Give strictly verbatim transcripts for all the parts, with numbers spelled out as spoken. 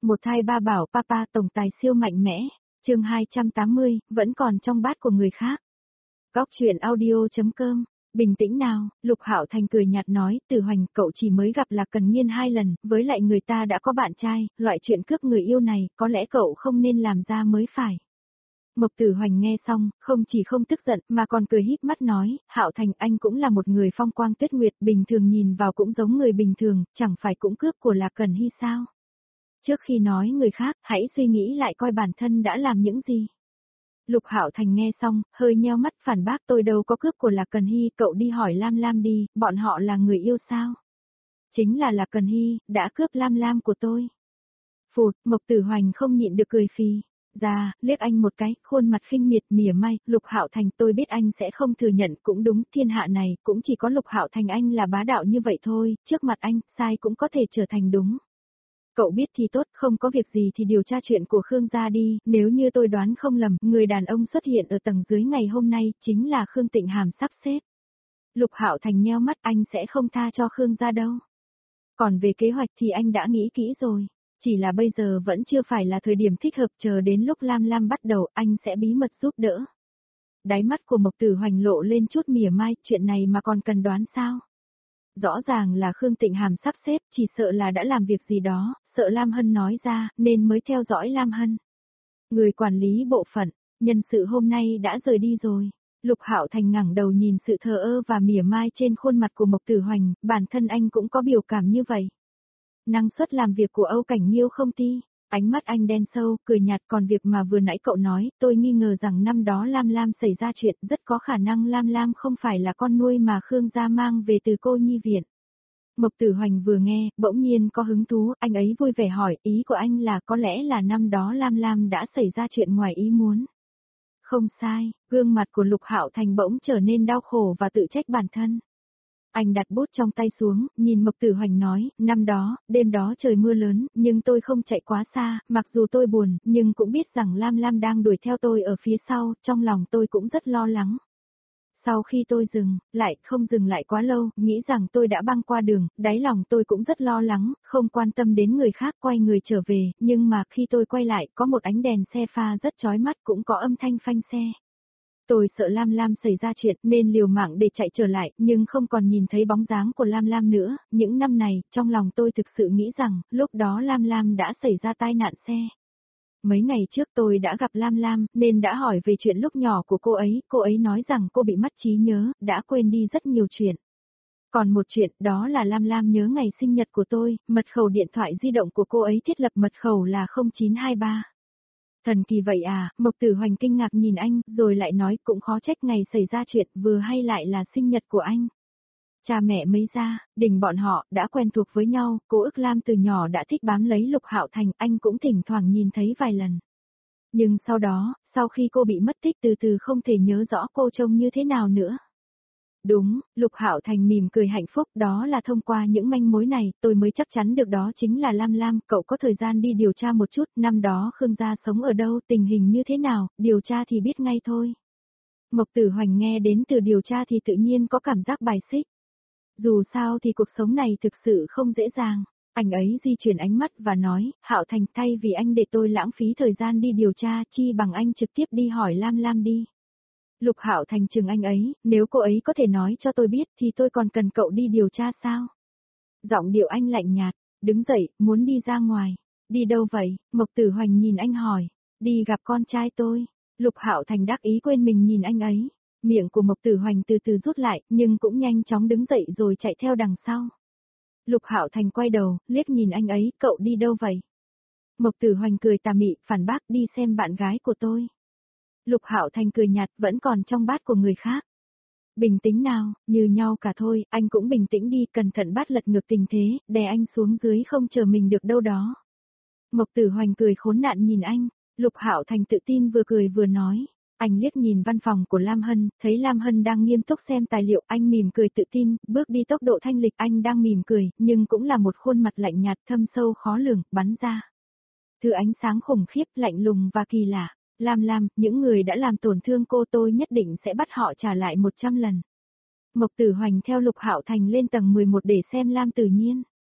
Một thai ba bảo papa tổng tài siêu mạnh mẽ, chương hai trăm tám mươi, vẫn còn trong bát của người khác. Góc truyện audio.com, bình tĩnh nào, Lục Hạo Thành cười nhạt nói, Tử Hoành, cậu chỉ mới gặp Lạc Cần Niên hai lần, với lại người ta đã có bạn trai, loại chuyện cướp người yêu này, có lẽ cậu không nên làm ra mới phải. Mộc Tử Hoành nghe xong, không chỉ không tức giận, mà còn cười híp mắt nói, Hạo Thành anh cũng là một người phong quang tuyết nguyệt, bình thường nhìn vào cũng giống người bình thường, chẳng phải cũng cướp của Lạc Cần Hy sao? Trước khi nói người khác, hãy suy nghĩ lại coi bản thân đã làm những gì. Lục Hạo Thành nghe xong, hơi nheo mắt phản bác, tôi đâu có cướp của Lạc Cần Hy, cậu đi hỏi Lam Lam đi, bọn họ là người yêu sao? Chính là Lạc Cần Hy, đã cướp Lam Lam của tôi. Phụt, Mộc Tử Hoành không nhịn được cười phì ra, liếc anh một cái, khuôn mặt khinh miệt mỉa mai, Lục Hạo Thành, tôi biết anh sẽ không thừa nhận, cũng đúng, thiên hạ này, cũng chỉ có Lục Hạo Thành anh là bá đạo như vậy thôi, trước mặt anh, sai cũng có thể trở thành đúng. Cậu biết thì tốt, không có việc gì thì điều tra chuyện của Khương gia đi, nếu như tôi đoán không lầm, người đàn ông xuất hiện ở tầng dưới ngày hôm nay, chính là Khương Tịnh Hàm sắp xếp. Lục Hạo Thành nheo mắt, anh sẽ không tha cho Khương gia đâu. Còn về kế hoạch thì anh đã nghĩ kỹ rồi, chỉ là bây giờ vẫn chưa phải là thời điểm thích hợp, chờ đến lúc Lam Lam bắt đầu, anh sẽ bí mật giúp đỡ. Đáy mắt của Mộc Tử Hoành lộ lên chút mỉa mai, chuyện này mà còn cần đoán sao? Rõ ràng là Khương Tịnh Hàm sắp xếp, chỉ sợ là đã làm việc gì đó, sợ Lam Hân nói ra, nên mới theo dõi Lam Hân. Người quản lý bộ phận, nhân sự hôm nay đã rời đi rồi. Lục Hạo Thành ngẩng đầu nhìn sự thờ ơ và mỉa mai trên khuôn mặt của Mộc Tử Hoành, bản thân anh cũng có biểu cảm như vậy. Năng suất làm việc của Âu Cảnh Nghiêu không ti, ánh mắt anh đen sâu, cười nhạt, còn việc mà vừa nãy cậu nói, tôi nghi ngờ rằng năm đó Lam Lam xảy ra chuyện, rất có khả năng Lam Lam không phải là con nuôi mà Khương gia mang về từ cô nhi viện. Mộc Tử Hoành vừa nghe, bỗng nhiên có hứng thú, anh ấy vui vẻ hỏi, ý của anh là có lẽ là năm đó Lam Lam đã xảy ra chuyện ngoài ý muốn. Không sai, gương mặt của Lục Hạo Thành bỗng trở nên đau khổ và tự trách bản thân. Anh đặt bút trong tay xuống, nhìn Mộc Tử Hoành nói, năm đó, đêm đó trời mưa lớn, nhưng tôi không chạy quá xa, mặc dù tôi buồn, nhưng cũng biết rằng Lam Lam đang đuổi theo tôi ở phía sau, trong lòng tôi cũng rất lo lắng. Sau khi tôi dừng, lại không dừng lại quá lâu, nghĩ rằng tôi đã băng qua đường, đáy lòng tôi cũng rất lo lắng, không quan tâm đến người khác, quay người trở về, nhưng mà khi tôi quay lại, có một ánh đèn xe pha rất chói mắt, cũng có âm thanh phanh xe. Tôi sợ Lam Lam xảy ra chuyện nên liều mạng để chạy trở lại, nhưng không còn nhìn thấy bóng dáng của Lam Lam nữa. Những năm này, trong lòng tôi thực sự nghĩ rằng, lúc đó Lam Lam đã xảy ra tai nạn xe. Mấy ngày trước tôi đã gặp Lam Lam, nên đã hỏi về chuyện lúc nhỏ của cô ấy, cô ấy nói rằng cô bị mất trí nhớ, đã quên đi rất nhiều chuyện. Còn một chuyện, đó là Lam Lam nhớ ngày sinh nhật của tôi, mật khẩu điện thoại di động của cô ấy thiết lập mật khẩu là không chín hai ba. Thần kỳ vậy à, Mộc Tử Hoành kinh ngạc nhìn anh, rồi lại nói cũng khó trách ngày xảy ra chuyện, vừa hay lại là sinh nhật của anh. Cha mẹ mấy gia, đình bọn họ, đã quen thuộc với nhau, cô ức Lam từ nhỏ đã thích bám lấy Lục Hạo Thành, anh cũng thỉnh thoảng nhìn thấy vài lần. Nhưng sau đó, sau khi cô bị mất tích từ từ không thể nhớ rõ cô trông như thế nào nữa. Đúng, Lục Hạo Thành mỉm cười hạnh phúc, đó là thông qua những manh mối này, tôi mới chắc chắn được đó chính là Lam Lam, cậu có thời gian đi điều tra một chút, năm đó Khương gia sống ở đâu, tình hình như thế nào, điều tra thì biết ngay thôi. Mộc Tử Hoành nghe đến từ điều tra thì tự nhiên có cảm giác bài xích. Dù sao thì cuộc sống này thực sự không dễ dàng. Anh ấy di chuyển ánh mắt và nói, Hạo Thành, thay vì anh để tôi lãng phí thời gian đi điều tra, chi bằng anh trực tiếp đi hỏi Lam Lam đi. Lục Hạo Thành chừng anh ấy, nếu cô ấy có thể nói cho tôi biết thì tôi còn cần cậu đi điều tra sao? Giọng điệu anh lạnh nhạt, đứng dậy, muốn đi ra ngoài. Đi đâu vậy? Mộc Tử Hoành nhìn anh hỏi. Đi gặp con trai tôi. Lục Hạo Thành đắc ý quên mình nhìn anh ấy. Miệng của Mộc Tử Hoành từ từ rút lại, nhưng cũng nhanh chóng đứng dậy rồi chạy theo đằng sau. Lục Hạo Thành quay đầu, liếc nhìn anh ấy, cậu đi đâu vậy? Mộc Tử Hoành cười tà mị, phản bác, đi xem bạn gái của tôi. Lục Hạo Thành cười nhạt, vẫn còn trong bát của người khác. Bình tĩnh nào, như nhau cả thôi, anh cũng bình tĩnh đi, cẩn thận bát lật ngược tình thế, đè anh xuống dưới không chờ mình được đâu đó. Mộc Tử Hoành cười khốn nạn nhìn anh, Lục Hạo Thành tự tin vừa cười vừa nói. Anh liếc nhìn văn phòng của Lam Hân, thấy Lam Hân đang nghiêm túc xem tài liệu, anh mỉm cười tự tin, bước đi tốc độ thanh lịch, anh đang mỉm cười, nhưng cũng là một khuôn mặt lạnh nhạt thâm sâu khó lường, bắn ra. Thứ ánh sáng khủng khiếp, lạnh lùng và kỳ lạ. Lam Lam, những người đã làm tổn thương cô tôi nhất định sẽ bắt họ trả lại một trăm lần. Mộc Tử Hoành theo Lục Hạo Thành lên tầng mười một để xem Lam Tử Nhiên.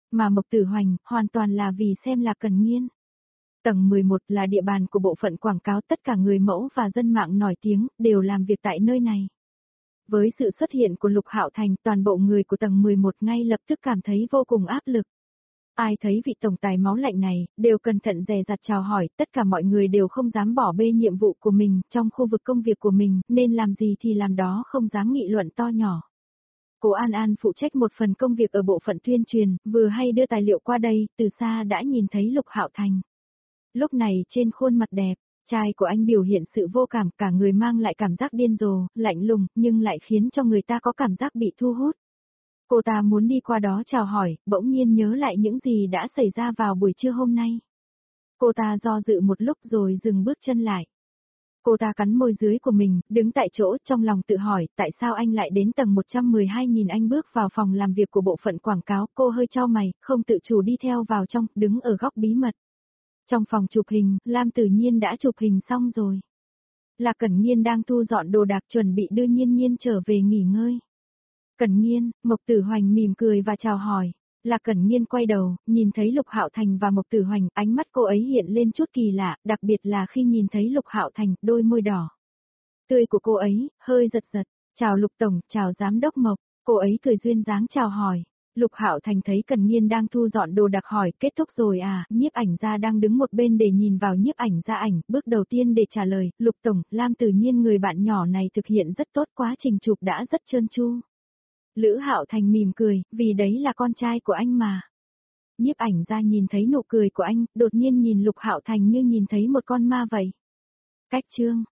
Mà Mộc Tử Hoành, hoàn toàn là vì xem Lạc Cẩn Nghiên. Tầng mười một là địa bàn của bộ phận quảng cáo, tất cả người mẫu và dân mạng nổi tiếng, đều làm việc tại nơi này. Với sự xuất hiện của Lục Hạo Thành, toàn bộ người của tầng mười một ngay lập tức cảm thấy vô cùng áp lực. Ai thấy vị tổng tài máu lạnh này, đều cẩn thận dè dặt chào hỏi, tất cả mọi người đều không dám bỏ bê nhiệm vụ của mình, trong khu vực công việc của mình, nên làm gì thì làm đó, không dám nghị luận to nhỏ. Cô An An phụ trách một phần công việc ở bộ phận tuyên truyền, vừa hay đưa tài liệu qua đây, từ xa đã nhìn thấy Lục Hạo Thành. Lúc này trên khuôn mặt đẹp, trai của anh biểu hiện sự vô cảm, cả người mang lại cảm giác điên rồ, lạnh lùng, nhưng lại khiến cho người ta có cảm giác bị thu hút. Cô ta muốn đi qua đó chào hỏi, bỗng nhiên nhớ lại những gì đã xảy ra vào buổi trưa hôm nay. Cô ta do dự một lúc rồi dừng bước chân lại. Cô ta cắn môi dưới của mình, đứng tại chỗ, trong lòng tự hỏi, tại sao anh lại đến tầng một trăm mười hai. Nhìn anh bước vào phòng làm việc của bộ phận quảng cáo, cô hơi chau mày, không tự chủ đi theo vào trong, đứng ở góc bí mật. Trong phòng chụp hình, Lam Tử Nhiên đã chụp hình xong rồi. Lạc Cẩn Nghiên đang thu dọn đồ đạc chuẩn bị đưa Nhiên Nhiên trở về nghỉ ngơi. Cẩn Nghiên, Mộc Tử Hoành mỉm cười và chào hỏi. Lạc Cẩn Nghiên quay đầu, nhìn thấy Lục Hạo Thành và Mộc Tử Hoành, ánh mắt cô ấy hiện lên chút kỳ lạ, đặc biệt là khi nhìn thấy Lục Hạo Thành, đôi môi đỏ tươi của cô ấy hơi giật giật. Chào Lục tổng, chào giám đốc Mộc. Cô ấy cười duyên dáng chào hỏi. Lục Hạo Thành thấy Cẩn Nghiên đang thu dọn đồ đạc hỏi, kết thúc rồi à? Nhiếp ảnh gia đang đứng một bên để nhìn vào nhiếp ảnh gia ảnh, bước đầu tiên để trả lời, Lục tổng, Lam Tử Nhiên người bạn nhỏ này thực hiện rất tốt, quá trình chụp đã rất trơn tru. Lữ Hạo Thành mỉm cười, vì đấy là con trai của anh mà. Nhiếp ảnh gia nhìn thấy nụ cười của anh, đột nhiên nhìn Lục Hạo Thành như nhìn thấy một con ma vậy. Cách chương